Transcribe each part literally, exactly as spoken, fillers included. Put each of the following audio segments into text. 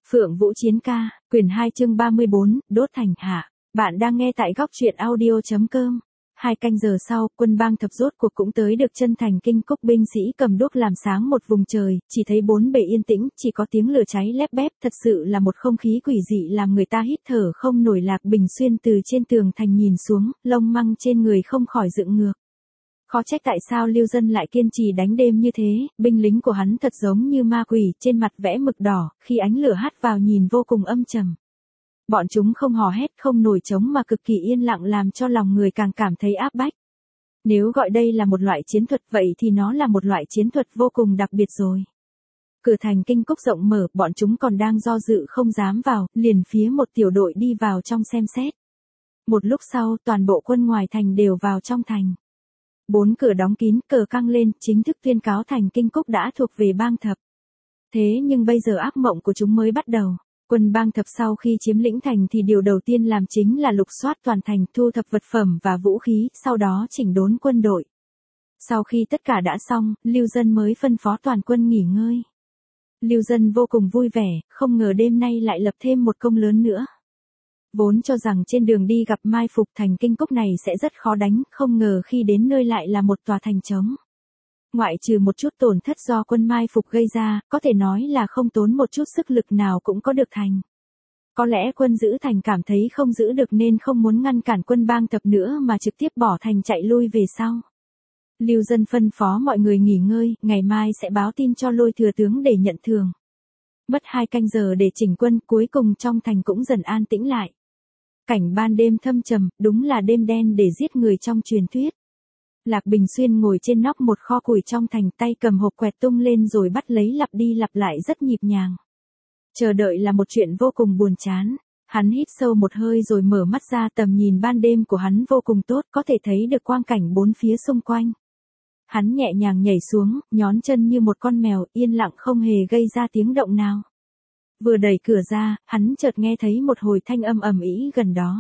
Phượng Vũ Chiến ca, quyển hai chương ba mươi bốn, đốt thành hạ. Bạn đang nghe tại góc truyện audio.com. Hai canh giờ sau, quân bang thập rốt cuộc cũng tới được chân thành Kinh Cúc, binh sĩ cầm đuốc làm sáng một vùng trời, chỉ thấy bốn bề yên tĩnh, chỉ có tiếng lửa cháy lép bép, thật sự là một không khí quỷ dị làm người ta hít thở không nổi. Lạc Bình Xuyên từ trên tường thành nhìn xuống, lông măng trên người không khỏi dựng ngược. Khó trách tại sao Lưu Dân lại kiên trì đánh đêm như thế, binh lính của hắn thật giống như ma quỷ, trên mặt vẽ mực đỏ, khi ánh lửa hắt vào nhìn vô cùng âm trầm. Bọn chúng không hò hét, không nổi trống mà cực kỳ yên lặng làm cho lòng người càng cảm thấy áp bách. Nếu gọi đây là một loại chiến thuật vậy thì nó là một loại chiến thuật vô cùng đặc biệt rồi. Cửa thành Kinh Cúc rộng mở, bọn chúng còn đang do dự không dám vào, liền phía một tiểu đội đi vào trong xem xét. Một lúc sau, toàn bộ quân ngoài thành đều vào trong thành. Bốn cửa đóng kín, cờ căng lên, chính thức tuyên cáo thành Kinh Cúc đã thuộc về bang thập. Thế nhưng bây giờ ác mộng của chúng mới bắt đầu. Quân bang thập sau khi chiếm lĩnh thành thì điều đầu tiên làm chính là lục soát toàn thành, thu thập vật phẩm và vũ khí, sau đó chỉnh đốn quân đội. Sau khi tất cả đã xong, Lưu Dân mới phân phó toàn quân nghỉ ngơi. Lưu Dân vô cùng vui vẻ, không ngờ đêm nay lại lập thêm một công lớn nữa. Vốn cho rằng trên đường đi gặp mai phục thành Kinh Cúc này sẽ rất khó đánh, không ngờ khi đến nơi lại là một tòa thành trống. Ngoại trừ một chút tổn thất do quân mai phục gây ra, có thể nói là không tốn một chút sức lực nào cũng có được thành. Có lẽ quân giữ thành cảm thấy không giữ được nên không muốn ngăn cản quân bang thập nữa mà trực tiếp bỏ thành chạy lui về sau. Lưu Dân phân phó mọi người nghỉ ngơi, ngày mai sẽ báo tin cho Lôi thừa tướng để nhận thưởng. Mất hai canh giờ để chỉnh quân, cuối cùng trong thành cũng dần an tĩnh lại. Cảnh ban đêm thâm trầm, đúng là đêm đen để giết người trong truyền thuyết. Lạc Bình Xuyên ngồi trên nóc một kho củi trong thành, tay cầm hộp quẹt tung lên rồi bắt lấy lặp đi lặp lại rất nhịp nhàng. Chờ đợi là một chuyện vô cùng buồn chán. Hắn hít sâu một hơi rồi mở mắt ra, tầm nhìn ban đêm của hắn vô cùng tốt, có thể thấy được quang cảnh bốn phía xung quanh. Hắn nhẹ nhàng nhảy xuống, nhón chân như một con mèo, yên lặng không hề gây ra tiếng động nào. Vừa đẩy cửa ra, hắn chợt nghe thấy một hồi thanh âm ầm ĩ gần đó.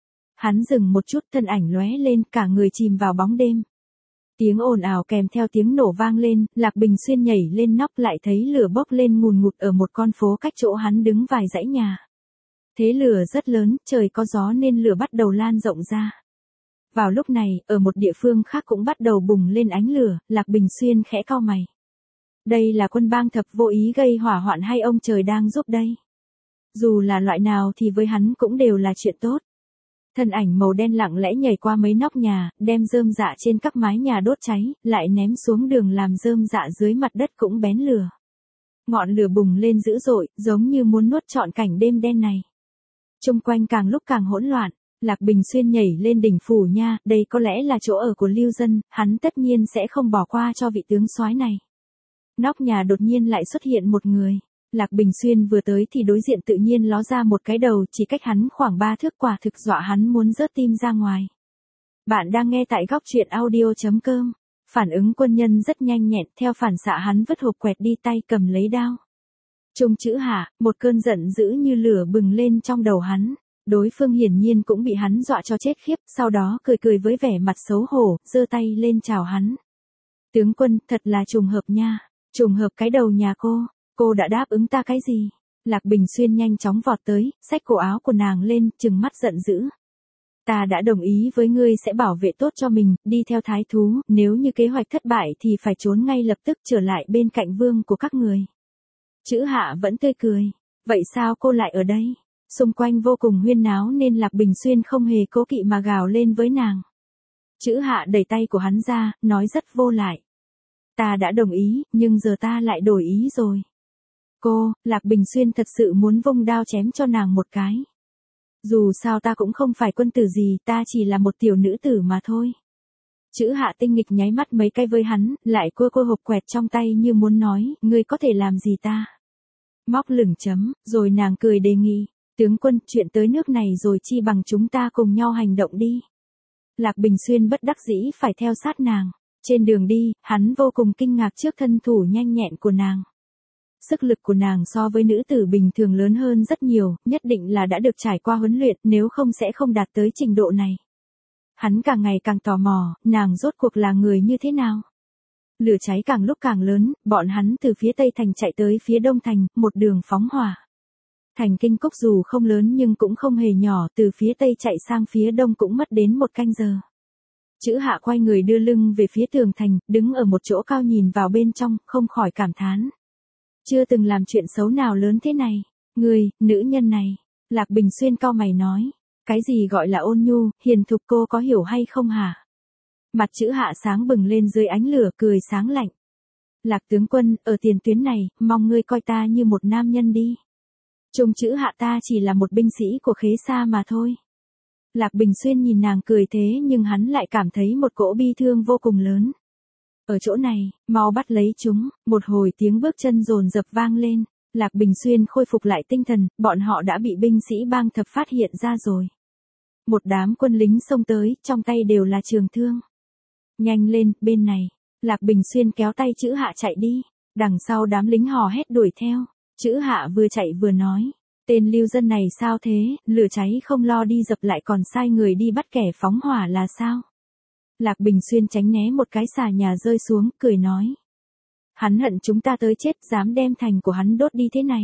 Hắn dừng một chút, thân ảnh lóe lên, cả người chìm vào bóng đêm. Tiếng ồn ào kèm theo tiếng nổ vang lên, Lạc Bình Xuyên nhảy lên nóc lại thấy lửa bốc lên ngùn ngụt ở một con phố cách chỗ hắn đứng vài dãy nhà. Thế lửa rất lớn, trời có gió nên lửa bắt đầu lan rộng ra. Vào lúc này, ở một địa phương khác cũng bắt đầu bùng lên ánh lửa, Lạc Bình Xuyên khẽ cau mày. Đây là quân bang thập vô ý gây hỏa hoạn hay ông trời đang giúp đây? Dù là loại nào thì với hắn cũng đều là chuyện tốt. Thân ảnh màu đen lặng lẽ nhảy qua mấy nóc nhà, đem rơm rạ trên các mái nhà đốt cháy, lại ném xuống đường làm rơm rạ dưới mặt đất cũng bén lửa. Ngọn lửa bùng lên dữ dội, giống như muốn nuốt trọn cảnh đêm đen này. Xung quanh càng lúc càng hỗn loạn, Lạc Bình Xuyên nhảy lên đỉnh phủ nha, đây có lẽ là chỗ ở của Lưu Dân, hắn tất nhiên sẽ không bỏ qua cho vị tướng soái này. Nóc nhà đột nhiên lại xuất hiện một người. Lạc Bình Xuyên vừa tới thì đối diện tự nhiên ló ra một cái đầu chỉ cách hắn khoảng ba thước, quả thực dọa hắn muốn rớt tim ra ngoài. Bạn đang nghe tại góc truyện audio.com. Phản ứng quân nhân rất nhanh nhẹn, theo phản xạ hắn vứt hộp quẹt đi, tay cầm lấy đao. Trung chữ hạ, một cơn giận dữ như lửa bừng lên trong đầu hắn. Đối phương hiển nhiên cũng bị hắn dọa cho chết khiếp, sau đó cười cười với vẻ mặt xấu hổ, giơ tay lên chào hắn. Tướng quân, thật là trùng hợp nha. Trùng hợp cái đầu nhà cô. Cô đã đáp ứng ta cái gì? Lạc Bình Xuyên nhanh chóng vọt tới, xách cổ áo của nàng lên, trừng mắt giận dữ. Ta đã đồng ý với ngươi sẽ bảo vệ tốt cho mình, đi theo thái thú, nếu như kế hoạch thất bại thì phải trốn ngay lập tức trở lại bên cạnh vương của các người. Chữ hạ vẫn tươi cười. Vậy sao cô lại ở đây? Xung quanh vô cùng huyên náo nên Lạc Bình Xuyên không hề cố kỵ mà gào lên với nàng. Chữ hạ đẩy tay của hắn ra, nói rất vô lại. Ta đã đồng ý, nhưng giờ ta lại đổi ý rồi. Cô, Lạc Bình Xuyên thật sự muốn vung đao chém cho nàng một cái. Dù sao ta cũng không phải quân tử gì, ta chỉ là một tiểu nữ tử mà thôi. Chữ hạ tinh nghịch nháy mắt mấy cái với hắn, lại cua cua hộp quẹt trong tay như muốn nói, ngươi có thể làm gì ta? Móc lửng chấm, rồi nàng cười đề nghị, tướng quân, chuyện tới nước này rồi chi bằng chúng ta cùng nhau hành động đi. Lạc Bình Xuyên bất đắc dĩ phải theo sát nàng. Trên đường đi, hắn vô cùng kinh ngạc trước thân thủ nhanh nhẹn của nàng. Sức lực của nàng so với nữ tử bình thường lớn hơn rất nhiều, nhất định là đã được trải qua huấn luyện, nếu không sẽ không đạt tới trình độ này. Hắn càng ngày càng tò mò, nàng rốt cuộc là người như thế nào? Lửa cháy càng lúc càng lớn, bọn hắn từ phía tây thành chạy tới phía đông thành, một đường phóng hỏa. Thành Kinh Cúc dù không lớn nhưng cũng không hề nhỏ, từ phía tây chạy sang phía đông cũng mất đến một canh giờ. Chữ Hạ quay người đưa lưng về phía tường thành, đứng ở một chỗ cao nhìn vào bên trong, không khỏi cảm thán. Chưa từng làm chuyện xấu nào lớn thế này. Người, nữ nhân này. Lạc Bình Xuyên cau mày nói. Cái gì gọi là ôn nhu, hiền thục cô có hiểu hay không hả? Mặt chữ Hạ sáng bừng lên dưới ánh lửa, cười sáng lạnh. Lạc tướng quân, ở tiền tuyến này, mong ngươi coi ta như một nam nhân đi. Trung chữ Hạ ta chỉ là một binh sĩ của Khế Sa mà thôi. Lạc Bình Xuyên nhìn nàng cười thế nhưng hắn lại cảm thấy một cỗ bi thương vô cùng lớn. Ở chỗ này, mau bắt lấy chúng, một hồi tiếng bước chân dồn dập vang lên. Lạc Bình Xuyên khôi phục lại tinh thần, bọn họ đã bị binh sĩ bang thập phát hiện ra rồi. Một đám quân lính xông tới, trong tay đều là trường thương. Nhanh lên, bên này. Lạc Bình Xuyên kéo tay chữ Hạ chạy đi. Đằng sau đám lính hò hét đuổi theo. Chữ Hạ vừa chạy vừa nói. Tên lưu dân này sao thế, lửa cháy không lo đi dập lại còn sai người đi bắt kẻ phóng hỏa là sao? Lạc Bình Xuyên tránh né một cái xà nhà rơi xuống, cười nói. Hắn hận chúng ta tới chết, dám đem thành của hắn đốt đi thế này.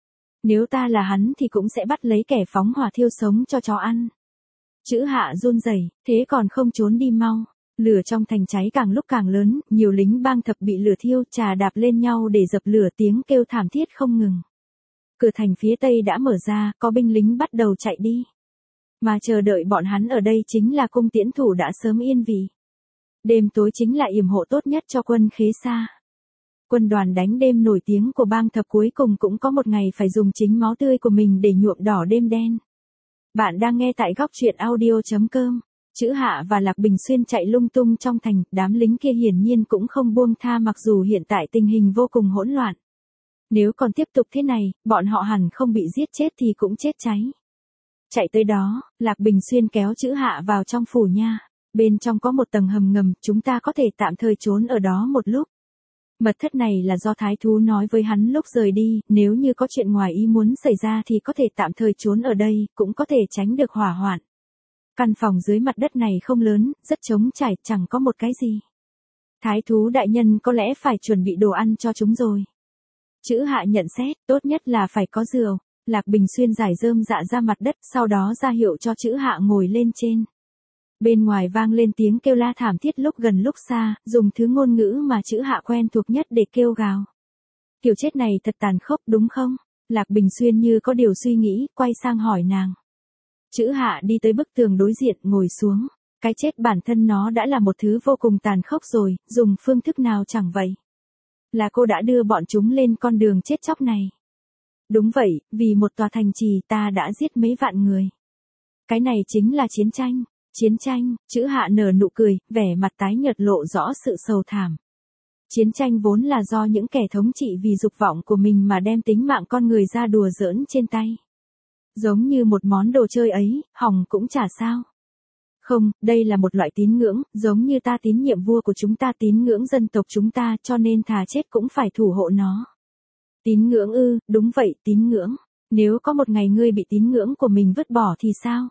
Nếu ta là hắn thì cũng sẽ bắt lấy kẻ phóng hỏa thiêu sống cho chó ăn. Chữ Hạ run rẩy, thế còn không trốn đi mau. Lửa trong thành cháy càng lúc càng lớn, nhiều lính bang thập bị lửa thiêu, chà đạp lên nhau để dập lửa, tiếng kêu thảm thiết không ngừng. Cửa thành phía tây đã mở ra, có binh lính bắt đầu chạy đi. Mà chờ đợi bọn hắn ở đây chính là cung tiễn thủ đã sớm yên vị. Đêm tối chính là yểm hộ tốt nhất cho quân Khế Sa. Quân đoàn đánh đêm nổi tiếng của bang thập cuối cùng cũng có một ngày phải dùng chính máu tươi của mình để nhuộm đỏ đêm đen. Bạn đang nghe tại góc truyện audio chấm com. Chữ Hạ và Lạc Bình Xuyên chạy lung tung trong thành, đám lính kia hiển nhiên cũng không buông tha mặc dù hiện tại tình hình vô cùng hỗn loạn. Nếu còn tiếp tục thế này, bọn họ hẳn không bị giết chết thì cũng chết cháy. Chạy tới đó, Lạc Bình Xuyên kéo chữ Hạ vào trong phủ nha. Bên trong có một tầng hầm ngầm, chúng ta có thể tạm thời trốn ở đó một lúc. Mật thất này là do thái thú nói với hắn lúc rời đi, nếu như có chuyện ngoài ý muốn xảy ra thì có thể tạm thời trốn ở đây, cũng có thể tránh được hỏa hoạn. Căn phòng dưới mặt đất này không lớn, rất trống trải, chẳng có một cái gì. Thái thú đại nhân có lẽ phải chuẩn bị đồ ăn cho chúng rồi. Chữ Hạ nhận xét, tốt nhất là phải có rượu. Lạc Bình Xuyên giải rơm dạ ra mặt đất, sau đó ra hiệu cho chữ Hạ ngồi lên trên. Bên ngoài vang lên tiếng kêu la thảm thiết lúc gần lúc xa, dùng thứ ngôn ngữ mà chữ Hạ quen thuộc nhất để kêu gào. Kiểu chết này thật tàn khốc đúng không? Lạc Bình Xuyên như có điều suy nghĩ, quay sang hỏi nàng. Chữ Hạ đi tới bức tường đối diện, ngồi xuống. Cái chết bản thân nó đã là một thứ vô cùng tàn khốc rồi, dùng phương thức nào chẳng vậy. Là cô đã đưa bọn chúng lên con đường chết chóc này. Đúng vậy, vì một tòa thành trì ta đã giết mấy vạn người. Cái này chính là chiến tranh. Chiến tranh, chữ Hạ nở nụ cười, vẻ mặt tái nhợt lộ rõ sự sầu thảm. Chiến tranh vốn là do những kẻ thống trị vì dục vọng của mình mà đem tính mạng con người ra đùa giỡn trên tay. Giống như một món đồ chơi ấy, hỏng cũng chả sao. Không, đây là một loại tín ngưỡng, giống như ta tín nhiệm vua của chúng ta tín ngưỡng dân tộc chúng ta cho nên thà chết cũng phải thủ hộ nó. Tín ngưỡng ư, đúng vậy, tín ngưỡng. Nếu có một ngày ngươi bị tín ngưỡng của mình vứt bỏ thì sao?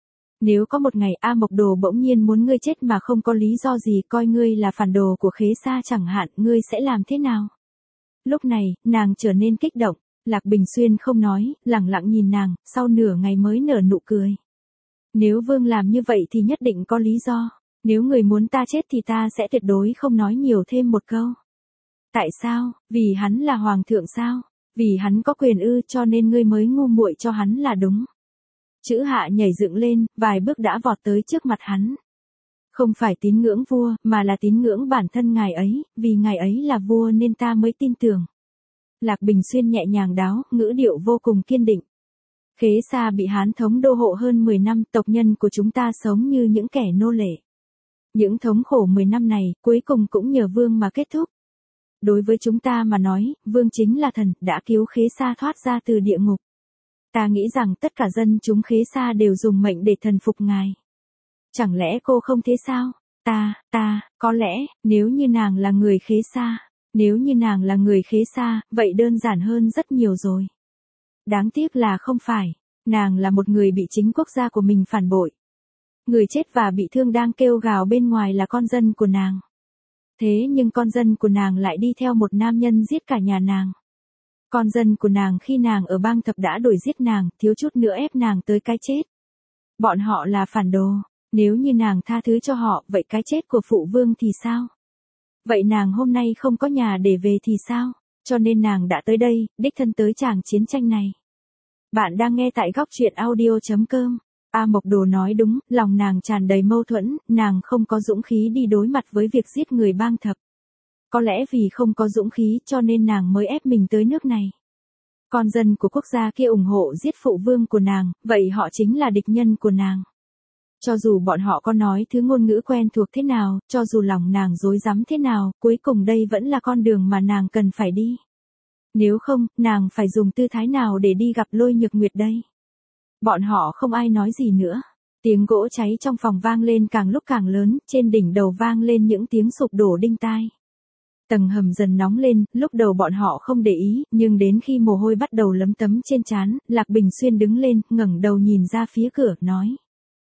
Nếu có một ngày A Mộc Đồ bỗng nhiên muốn ngươi chết mà không có lý do gì coi ngươi là phản đồ của Khế Sa chẳng hạn, ngươi sẽ làm thế nào? Lúc này, nàng trở nên kích động, Lạc Bình Xuyên không nói, lặng lặng nhìn nàng, sau nửa ngày mới nở nụ cười. Nếu vương làm như vậy thì nhất định có lý do, nếu người muốn ta chết thì ta sẽ tuyệt đối không nói nhiều thêm một câu. Tại sao? Vì hắn là hoàng thượng sao? Vì hắn có quyền ư cho nên ngươi mới ngu muội cho hắn là đúng. Chữ Hạ nhảy dựng lên, vài bước đã vọt tới trước mặt hắn. Không phải tín ngưỡng vua, mà là tín ngưỡng bản thân ngài ấy, vì ngài ấy là vua nên ta mới tin tưởng. Lạc Bình Xuyên nhẹ nhàng đáo, ngữ điệu vô cùng kiên định. Khế Sa bị Hán thống đô hộ hơn mười năm, tộc nhân của chúng ta sống như những kẻ nô lệ. Những thống khổ mười năm này, cuối cùng cũng nhờ vương mà kết thúc. Đối với chúng ta mà nói, vương chính là thần, đã cứu Khế Sa thoát ra từ địa ngục. Ta nghĩ rằng tất cả dân chúng Khế Sa đều dùng mệnh để thần phục ngài. Chẳng lẽ cô không thế sao? Ta, ta, có lẽ, nếu như nàng là người Khế Sa, nếu như nàng là người Khế Sa, vậy đơn giản hơn rất nhiều rồi. Đáng tiếc là không phải, nàng là một người bị chính quốc gia của mình phản bội. Người chết và bị thương đang kêu gào bên ngoài là con dân của nàng. Thế nhưng con dân của nàng lại đi theo một nam nhân giết cả nhà nàng. Con dân của nàng khi nàng ở bang thập đã đuổi giết nàng, thiếu chút nữa ép nàng tới cái chết. Bọn họ là phản đồ, nếu như nàng tha thứ cho họ, vậy cái chết của phụ vương thì sao? Vậy nàng hôm nay không có nhà để về thì sao? Cho nên nàng đã tới đây, đích thân tới tràng chiến tranh này. Bạn đang nghe tại góc truyện audio chấm com. A Mộc Đồ nói đúng, lòng nàng tràn đầy mâu thuẫn, nàng không có dũng khí đi đối mặt với việc giết người bang thập. Có lẽ vì không có dũng khí cho nên nàng mới ép mình tới nước này. Con dân của quốc gia kia ủng hộ giết phụ vương của nàng, vậy họ chính là địch nhân của nàng. Cho dù bọn họ có nói thứ ngôn ngữ quen thuộc thế nào, cho dù lòng nàng dối rắm thế nào, cuối cùng đây vẫn là con đường mà nàng cần phải đi. Nếu không, nàng phải dùng tư thái nào để đi gặp Lôi Nhược Nguyệt đây? Bọn họ không ai nói gì nữa. Tiếng gỗ cháy trong phòng vang lên càng lúc càng lớn, trên đỉnh đầu vang lên những tiếng sụp đổ đinh tai. Tầng hầm dần nóng lên, lúc đầu bọn họ không để ý, nhưng đến khi mồ hôi bắt đầu lấm tấm trên trán, Lạc Bình Xuyên đứng lên, ngẩng đầu nhìn ra phía cửa, nói.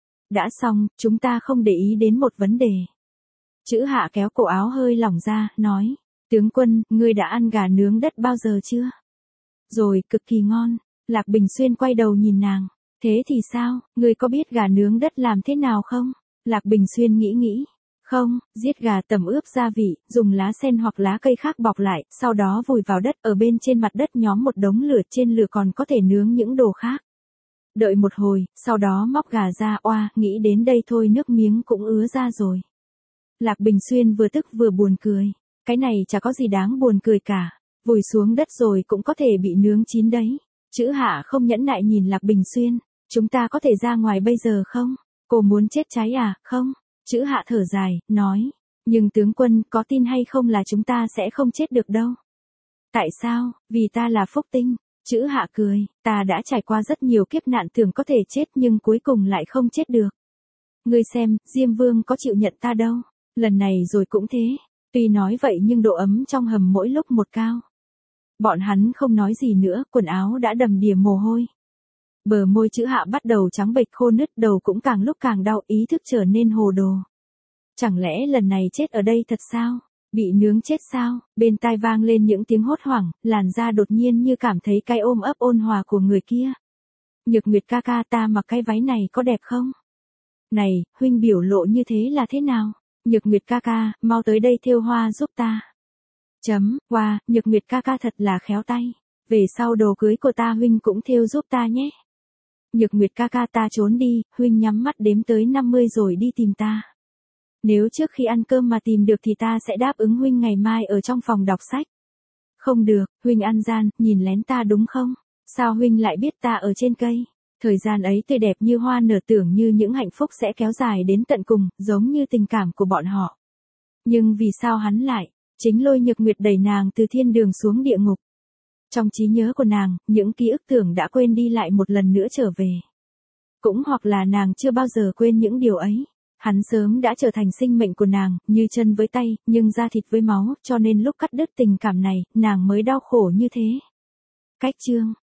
Đã xong, chúng ta không để ý đến một vấn đề. Chữ Hạ kéo cổ áo hơi lỏng ra, nói. Tướng quân, ngươi đã ăn gà nướng đất bao giờ chưa? Rồi, cực kỳ ngon. Lạc Bình Xuyên quay đầu nhìn nàng. Thế thì sao, ngươi có biết gà nướng đất làm thế nào không? Lạc Bình Xuyên nghĩ nghĩ. Không, giết gà tẩm ướp gia vị, dùng lá sen hoặc lá cây khác bọc lại, sau đó vùi vào đất, ở bên trên mặt đất nhóm một đống lửa, trên lửa còn có thể nướng những đồ khác. Đợi một hồi, sau đó móc gà ra, oa, nghĩ đến đây thôi nước miếng cũng ứa ra rồi. Lạc Bình Xuyên vừa tức vừa buồn cười. Cái này chả có gì đáng buồn cười cả. Vùi xuống đất rồi cũng có thể bị nướng chín đấy. Chữ Hạ không nhẫn nại nhìn Lạc Bình Xuyên. Chúng ta có thể ra ngoài bây giờ không? Cô muốn chết cháy à? Không. Chữ Hạ thở dài, nói. Nhưng tướng quân, có tin hay không là chúng ta sẽ không chết được đâu. Tại sao? Vì ta là phúc tinh. Chữ Hạ cười, ta đã trải qua rất nhiều kiếp nạn tưởng có thể chết nhưng cuối cùng lại không chết được. Ngươi xem, Diêm Vương có chịu nhận ta đâu. Lần này rồi cũng thế. Tuy nói vậy nhưng độ ấm trong hầm mỗi lúc một cao. Bọn hắn không nói gì nữa, quần áo đã đầm đìa mồ hôi. Bờ môi Chữ Hạ bắt đầu trắng bệch khô nứt, đầu cũng càng lúc càng đau, ý thức trở nên hồ đồ. Chẳng lẽ lần này chết ở đây thật sao? Bị nướng chết sao? Bên tai vang lên những tiếng hốt hoảng, làn da đột nhiên như cảm thấy cái ôm ấp ôn hòa của người kia. Nhược Nguyệt ca ca, ta mặc cái váy này có đẹp không? Này, huynh biểu lộ như thế là thế nào? Nhược Nguyệt ca ca, mau tới đây thêu hoa giúp ta. Chấm, wow, Nhược Nguyệt ca ca thật là khéo tay. Về sau đồ cưới của ta huynh cũng thêu giúp ta nhé. Nhược Nguyệt ca ca, ta trốn đi, huynh nhắm mắt đếm tới năm mươi rồi đi tìm ta. Nếu trước khi ăn cơm mà tìm được thì ta sẽ đáp ứng huynh ngày mai ở trong phòng đọc sách. Không được, huynh ăn gian, nhìn lén ta đúng không? Sao huynh lại biết ta ở trên cây? Thời gian ấy tươi đẹp như hoa nở, tưởng như những hạnh phúc sẽ kéo dài đến tận cùng, giống như tình cảm của bọn họ. Nhưng vì sao hắn lại, chính Lôi Nhược Nguyệt đẩy nàng từ thiên đường xuống địa ngục. Trong trí nhớ của nàng, những ký ức tưởng đã quên đi lại một lần nữa trở về. Cũng hoặc là nàng chưa bao giờ quên những điều ấy. Hắn sớm đã trở thành sinh mệnh của nàng, như chân với tay, nhưng da thịt với máu, cho nên lúc cắt đứt tình cảm này, nàng mới đau khổ như thế. Cách chương